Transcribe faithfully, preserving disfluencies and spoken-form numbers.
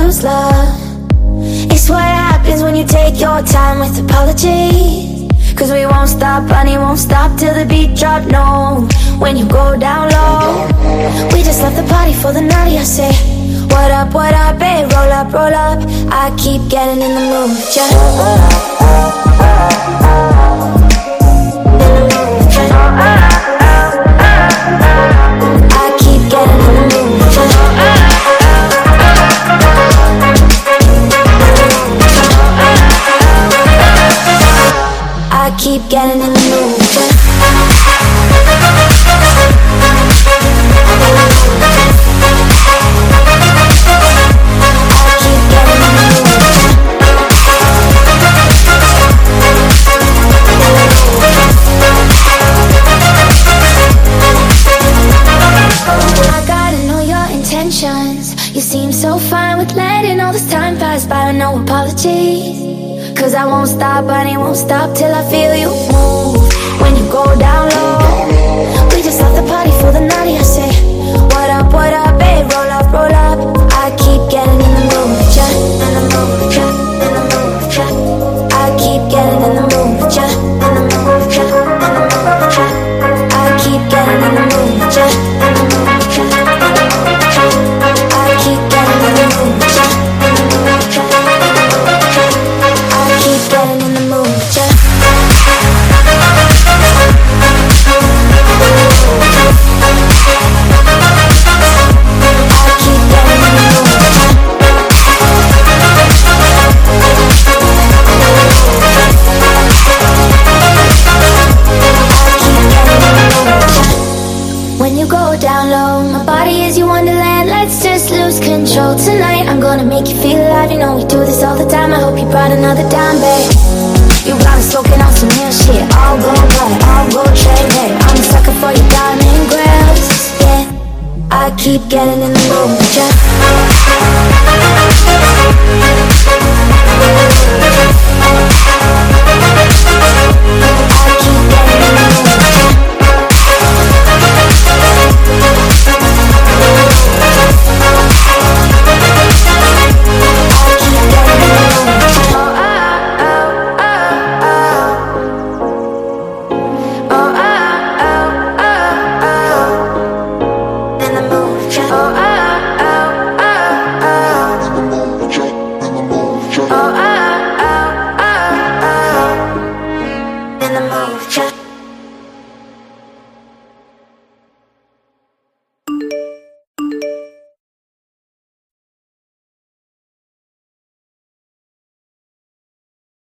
lose love. It's what happens when you take your time with apologies. Cause we won't stop, honey, won't stop till the beat drop, no. When you go down low, we just left the party for the night, I say, what up, what up, babe, roll up, roll up. I keep getting in the mood, yeah. I keep getting in the mood, yeah. I keep getting in the mood, yeah. You seem so fine with letting all this time pass by with no apologies. Cause I won't stop, honey, won't stop till I feel you move. When you go down low, we just left the party for the night, I say, what up, what up, babe, roll up, roll up. I keep getting in the mood, yeah, in the mood, yeah, in the mood, yeah. I keep getting in the mood, yeah, in the mood, yeah, in the mood, yeah. I keep getting in the mood, yeah, in the mood, yeah. When you go down low, my body is your wonderland. Let's just lose control tonight. I'm gonna make you feel alive. You know we do this all the time. I hope you brought another dime, babe. You got me smoking on some real shit. I'll go buy, I'll go trade, babe. I'm a sucker for your diamond grills, yeah. I keep getting in the mood, yeah. In the mood, yeah.